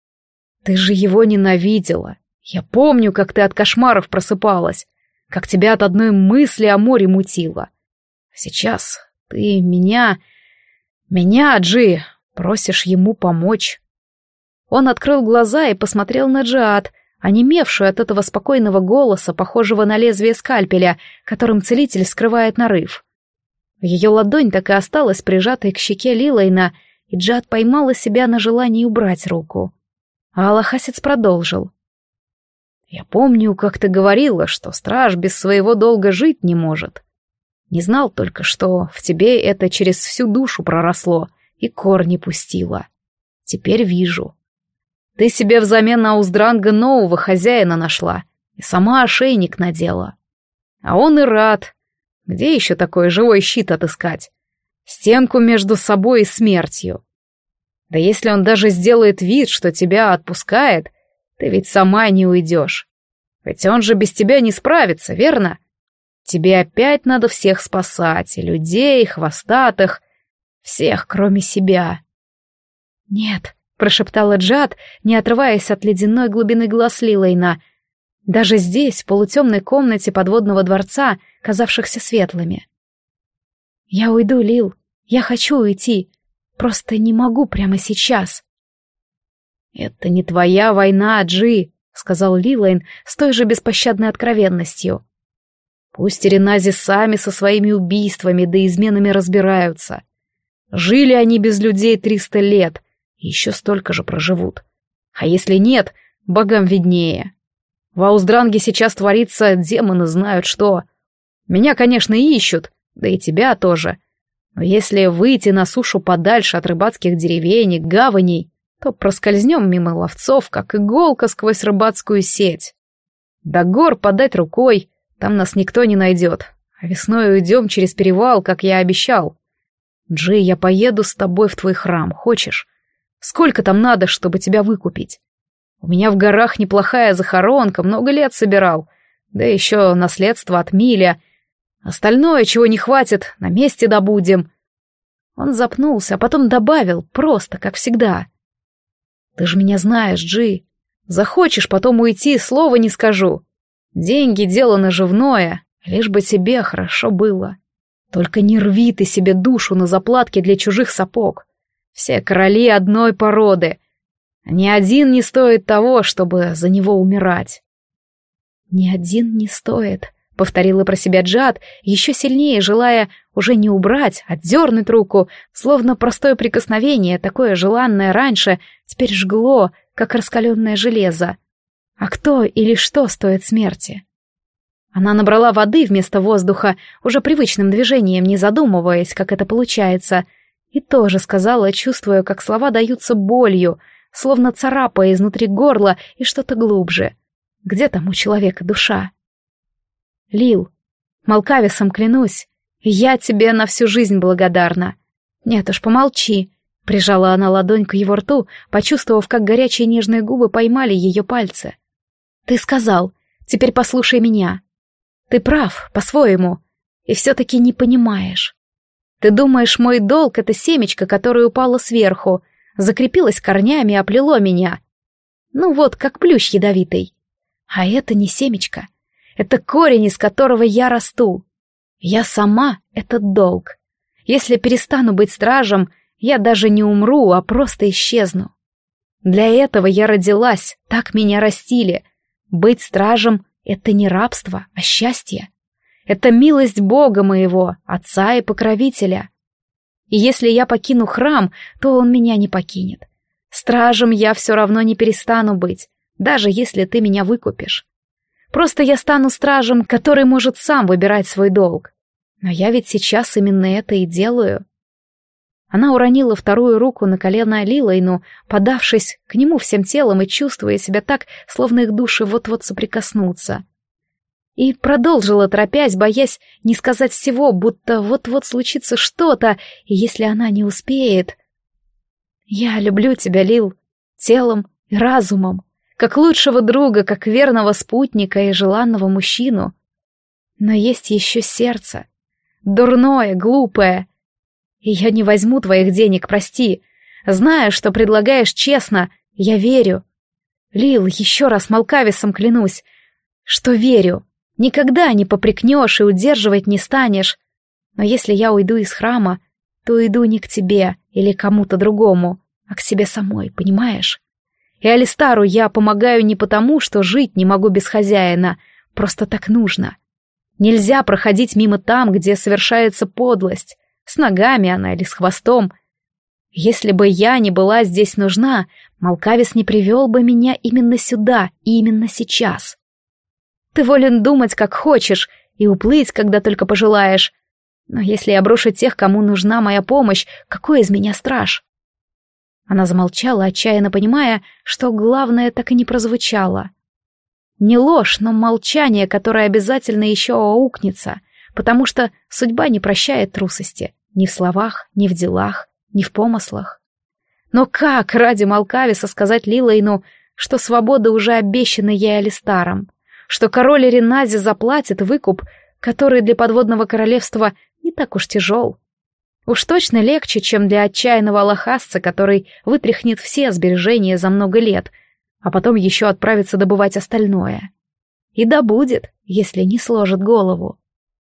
Ты же его ненавидела. Я помню, как ты от кошмаров просыпалась, как тебя от одной мысли о море мутило. Сейчас ты меня... Меня, Джи, просишь ему помочь». Он открыл глаза и посмотрел на Джиад, онемевшую от этого спокойного голоса, похожего на лезвие скальпеля, которым целитель скрывает нарыв. Ее ладонь так и осталась прижатой к щеке Лилайна, и Джиад поймала себя на желании убрать руку. А Аллахасец продолжил. «Я помню, как ты говорила, что страж без своего долга жить не может. Не знал только, что в тебе это через всю душу проросло и корни пустило. Теперь вижу. Ты себе взамен Ауздранга нового хозяина нашла и сама ошейник надела. А он и рад. Где еще такой живой щит отыскать? Стенку между собой и смертью. Да если он даже сделает вид, что тебя отпускает, ты ведь сама не уйдешь. Ведь он же без тебя не справится, верно? Тебе опять надо всех спасать, и людей, и хвостатых, всех, кроме себя». «Нет», — прошептала Джад, не отрываясь от ледяной глубины глаз Лилайна, даже здесь, в полутемной комнате подводного дворца, казавшихся светлыми. «Я уйду, Лил, я хочу уйти, просто не могу прямо сейчас». «Это не твоя война, Джи», — сказал Лилайн с той же беспощадной откровенностью. «Пусть Ренази сами со своими убийствами да изменами разбираются. Жили они без людей триста лет, и еще столько же проживут. А если нет, богам виднее. В Ауздранге сейчас творится, демоны знают что. Меня, конечно, ищут, да и тебя тоже. Но если выйти на сушу подальше от рыбацких деревень, гаваней, то проскользнем мимо ловцов, как иголка сквозь рыбацкую сеть. До гор подать рукой, там нас никто не найдет, а весной уйдем через перевал, как я обещал. Джи, я поеду с тобой в твой храм, хочешь? Сколько там надо, чтобы тебя выкупить? У меня в горах неплохая захоронка, много лет собирал, да еще наследство от Миля. Остальное, чего не хватит, на месте добудем». Он запнулся, а потом добавил, просто, как всегда. «Ты же меня знаешь, Джи. Захочешь потом уйти, слова не скажу. Деньги — дело наживное, лишь бы тебе хорошо было. Только не рви ты себе душу на заплатки для чужих сапог. Все короли одной породы. Ни один не стоит того, чтобы за него умирать». «Ни один не стоит», — повторила про себя Джад, еще сильнее желая уже не убрать, а отдернуть руку, словно простое прикосновение, такое желанное раньше, теперь жгло, как раскаленное железо. А кто или что стоит смерти? Она набрала воды вместо воздуха, уже привычным движением, не задумываясь, как это получается, и тоже сказала, чувствуя, как слова даются болью, словно царапая изнутри горла и что-то глубже. Где там у человека душа? Лил, Малкависом клянусь, я тебе на всю жизнь благодарна. Нет уж, помолчи. Прижала она ладонь к его рту, почувствовав, как горячие нежные губы поймали ее пальцы. Ты сказал, теперь послушай меня. Ты прав, по-своему, и все-таки не понимаешь. Ты думаешь, мой долг — это семечко, которое упало сверху, закрепилось корнями и оплело меня. Ну вот, как плющ ядовитый. А это не семечко. Это корень, из которого я расту. Я сама — этот долг. Если перестану быть стражем, я даже не умру, а просто исчезну. Для этого я родилась, так меня растили. Быть стражем — это не рабство, а счастье. Это милость Бога моего, Отца и Покровителя. И если я покину храм, то он меня не покинет. Стражем я все равно не перестану быть, даже если ты меня выкупишь. Просто я стану стражем, который может сам выбирать свой долг. Но я ведь сейчас именно это и делаю. Она уронила вторую руку на колено Лилайну, подавшись к нему всем телом и чувствуя себя так, словно их души вот-вот соприкоснутся. И продолжила, торопясь, боясь не сказать всего, будто вот-вот случится что-то, и если она не успеет... «Я люблю тебя, Лил, телом и разумом, как лучшего друга, как верного спутника и желанного мужчину. Но есть еще сердце, дурное, глупое. И я не возьму твоих денег, прости. Знаю, что предлагаешь честно, я верю. Лил, еще раз Малкависом клянусь, что верю. Никогда не попрекнешь и удерживать не станешь. Но если я уйду из храма, то уйду не к тебе или кому-то другому, а к себе самой, понимаешь? И Алистару я помогаю не потому, что жить не могу без хозяина, просто так нужно. Нельзя проходить мимо там, где совершается подлость, с ногами она или с хвостом. Если бы я не была здесь нужна, Малкавис не привел бы меня именно сюда и именно сейчас. Ты волен думать, как хочешь, и уплыть, когда только пожелаешь. Но если я брошу тех, кому нужна моя помощь, какой из меня страж? Она замолчала, отчаянно понимая, что главное так и не прозвучало. Не ложь, но молчание, которое обязательно еще аукнется, потому что судьба не прощает трусости ни в словах, ни в делах, ни в помыслах. Но как ради Малкависа сказать Лилайну, что свобода уже обещана ей Алистаром, что король Ренази заплатит выкуп, который для подводного королевства не так уж тяжел? Уж точно легче, чем для отчаянного алахасца, который вытряхнет все сбережения за много лет, а потом еще отправится добывать остальное. И добудет, если не сложит голову.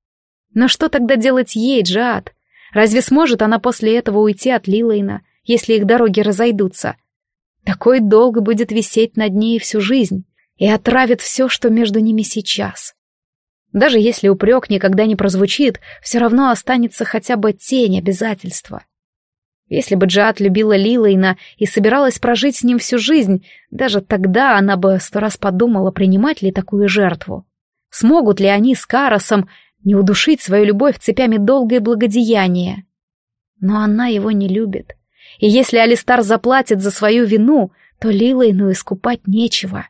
Но что тогда делать ей, Джиад? Разве сможет она после этого уйти от Лилайна, если их дороги разойдутся? Такой долг будет висеть над ней всю жизнь и отравит все, что между ними сейчас. Даже если упрек никогда не прозвучит, все равно останется хотя бы тень обязательства. Если бы Джиад любила Лилайна и собиралась прожить с ним всю жизнь, даже тогда она бы сто раз подумала, принимать ли такую жертву. Смогут ли они с Карасом не удушить свою любовь цепями долга и благодеяния? Но она его не любит. И если Алистар заплатит за свою вину, то Лилайну искупать нечего.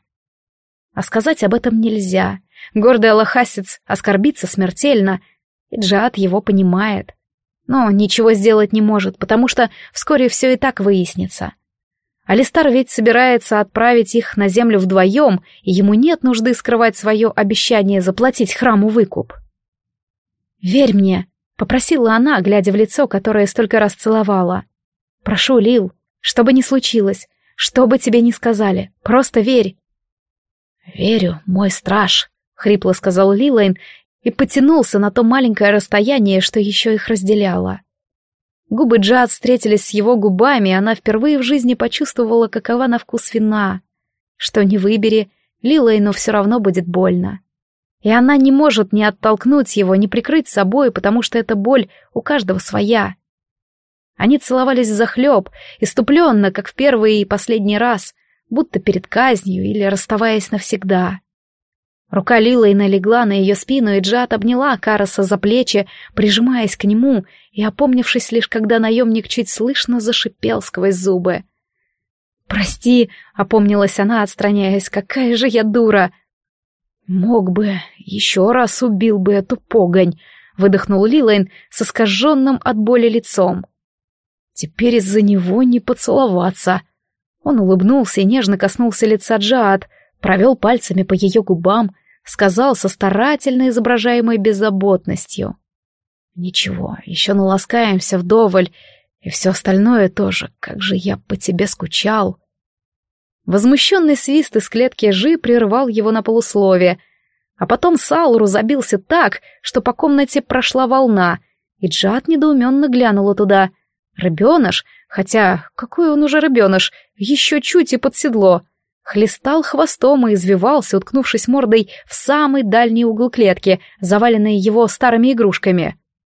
А сказать об этом нельзя. Гордый алахасец оскорбится смертельно, и Джиад его понимает. Но ничего сделать не может, потому что вскоре все и так выяснится. Алистар ведь собирается отправить их на землю вдвоем, и ему нет нужды скрывать свое обещание заплатить храму выкуп. «Верь мне», — попросила она, глядя в лицо, которое столько раз целовала. «Прошу, Лил, что бы ни случилось, что бы тебе ни сказали, просто верь». «Верю, мой страж», — хрипло сказал Лилайн и потянулся на то маленькое расстояние, что еще их разделяло. Губы Джиад встретились с его губами, и она впервые в жизни почувствовала, какова на вкус вина. Что ни выбери, Лилайну все равно будет больно. И она не может ни оттолкнуть его, ни прикрыть собой, потому что эта боль у каждого своя. Они целовались взахлеб, иступленно, как в первый и последний раз, будто перед казнью или расставаясь навсегда. Рука Лилайна легла на ее спину, и Джад обняла Караса за плечи, прижимаясь к нему, и опомнившись лишь, когда наемник чуть слышно зашипел сквозь зубы. «Прости», — опомнилась она, отстраняясь, — «какая же я дура!» «Мог бы, еще раз убил бы эту погонь», — выдохнул Лилайн с искаженным от боли лицом. «Теперь из-за него не поцеловаться». Он улыбнулся и нежно коснулся лица Джад, провел пальцами по ее губам, сказал со старательно изображаемой беззаботностью: «Ничего, еще наласкаемся вдоволь, и все остальное тоже, как же я по тебе скучал». Возмущенный свист из клетки Жи прервал его на полуслове, а потом Салру забился так, что по комнате прошла волна, и Джад недоуменно глянула туда. Рыбеныш, хотя какой он уже рыбеныш, еще чуть и под седло, хлестал хвостом и извивался, уткнувшись мордой в самый дальний угол клетки, заваленный его старыми игрушками.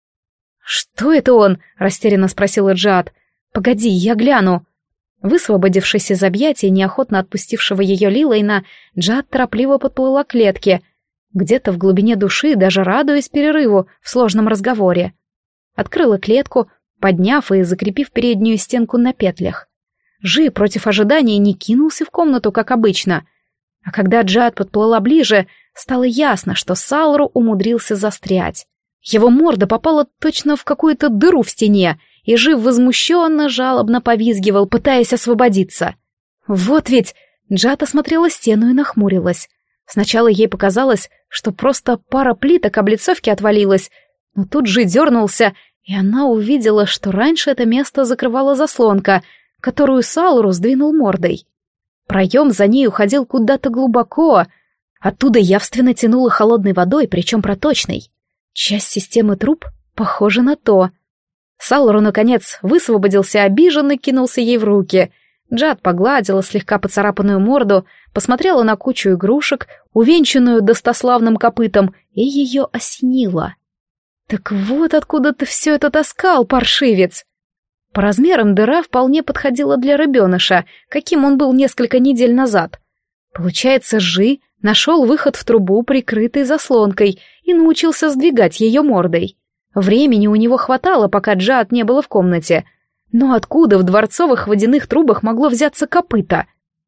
«Что это он?» — растерянно спросила Джад. «Погоди, я гляну». Высвободившись из объятий неохотно отпустившего ее Лилайна, Джад торопливо подплыла к клетке, где-то в глубине души даже радуясь перерыву в сложном разговоре. Открыла клетку, подняв и закрепив переднюю стенку на петлях. Жи против ожидания не кинулся в комнату, как обычно. А когда Джад подплыла ближе, стало ясно, что Салру умудрился застрять. Его морда попала точно в какую-то дыру в стене, и Жи возмущенно, жалобно повизгивал, пытаясь освободиться. Вот ведь! Джад осмотрела стену и нахмурилась. Сначала ей показалось, что просто пара плиток облицовки отвалилась, но тут Жи дернулся, и она увидела, что раньше это место закрывала заслонка, которую Салру сдвинул мордой. Проем за ней уходил куда-то глубоко, оттуда явственно тянуло холодной водой, причем проточной. Часть системы труб похожа на то. Салру, наконец, высвободился, обиженно кинулся ей в руки. Джад погладила слегка поцарапанную морду, посмотрела на кучу игрушек, увенчанную достославным копытом, и ее осенило. «Так вот откуда ты все это таскал, паршивец!» По размерам дыра вполне подходила для рыбеныша, каким он был несколько недель назад. Получается, Жи нашел выход в трубу, прикрытой заслонкой, и научился сдвигать ее мордой. Времени у него хватало, пока Джад не было в комнате. Но откуда в дворцовых водяных трубах могло взяться копыто?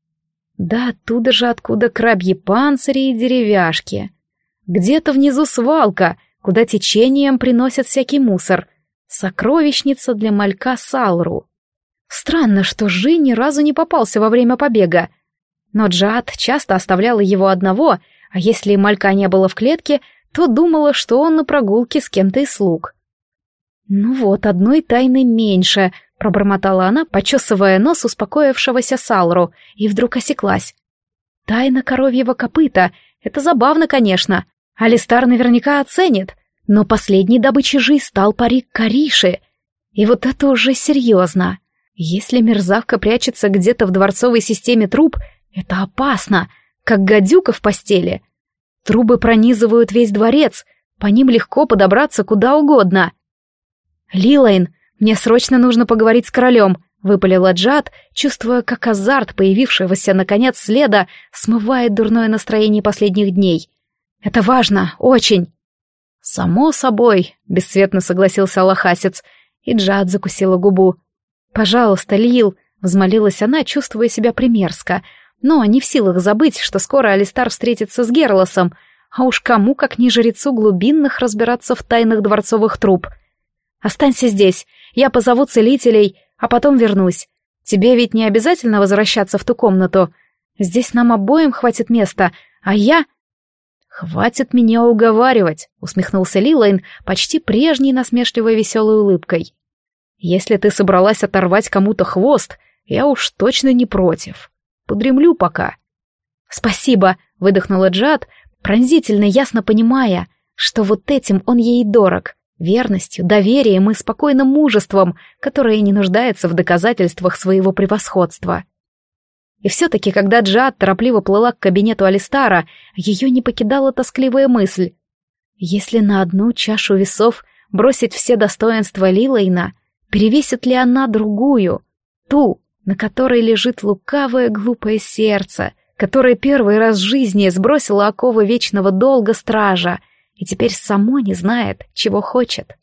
Да оттуда же, откуда крабьи панцири и деревяшки. Где-то внизу свалка, куда течением приносят всякий мусор. Сокровищница для малька Салру. Странно, что Жи ни разу не попался во время побега. Но Джад часто оставляла его одного, а если малька не было в клетке, то думала, что он на прогулке с кем-то из слуг. «Ну вот, одной тайны меньше», — пробормотала она, почесывая нос успокоившегося Салру, и вдруг осеклась. «Тайна коровьего копыта — это забавно, конечно. Алистар наверняка оценит, но последней добычей Жи стал парик Кариши. И вот это уже серьезно. Если мерзавка прячется где-то в дворцовой системе труб, это опасно, как гадюка в постели. Трубы пронизывают весь дворец, по ним легко подобраться куда угодно». «Лилайн, мне срочно нужно поговорить с королем», — выпалила Джад, чувствуя, как азарт появившегося наконец следа смывает дурное настроение последних дней. «Это важно, очень». «Само собой», — бесцветно согласился Аллахасец, и Джад закусила губу. «Пожалуйста, Лил», — взмолилась она, чувствуя себя примерзко, но не в силах забыть, что скоро Алистар встретится с Герлосом, а уж кому, как не жрецу глубинных, разбираться в тайнах дворцовых труб. «Останься здесь, я позову целителей, а потом вернусь. Тебе ведь не обязательно возвращаться в ту комнату. Здесь нам обоим хватит места, а я...» «Хватит меня уговаривать», — усмехнулся Лилайн почти прежней насмешливой веселой улыбкой. «Если ты собралась оторвать кому-то хвост, я уж точно не против. Подремлю пока». «Спасибо», — выдохнула Джад, пронзительно ясно понимая, что вот этим он ей дорог, верностью, доверием и спокойным мужеством, которое не нуждается в доказательствах своего превосходства. И все-таки, когда Джад торопливо плыла к кабинету Алистара, ее не покидала тоскливая мысль. Если на одну чашу весов бросить все достоинства Лилайна, перевесит ли она другую, ту, на которой лежит лукавое глупое сердце, которое первый раз в жизни сбросило оковы вечного долга стража и теперь само не знает, чего хочет.